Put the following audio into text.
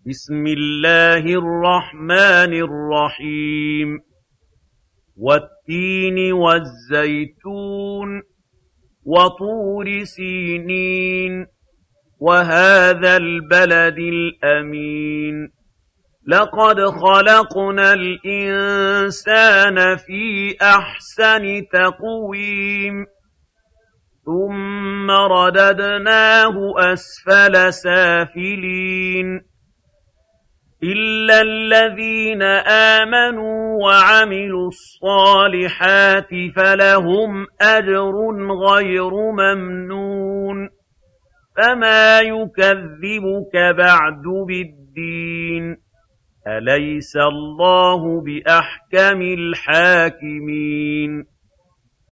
بسم الله الرحمن الرحيم والتين والزيتون وطور سينين وهذا البلد الأمين لقد خلقنا الإنسان في أحسن تقويم ثم رددناه أسفل سافلين إلا الذين آمنوا وعملوا الصالحات فلهم أجر غير ممنون فما يكذبك بعد بالدين أليس الله بأحكم الحاكمين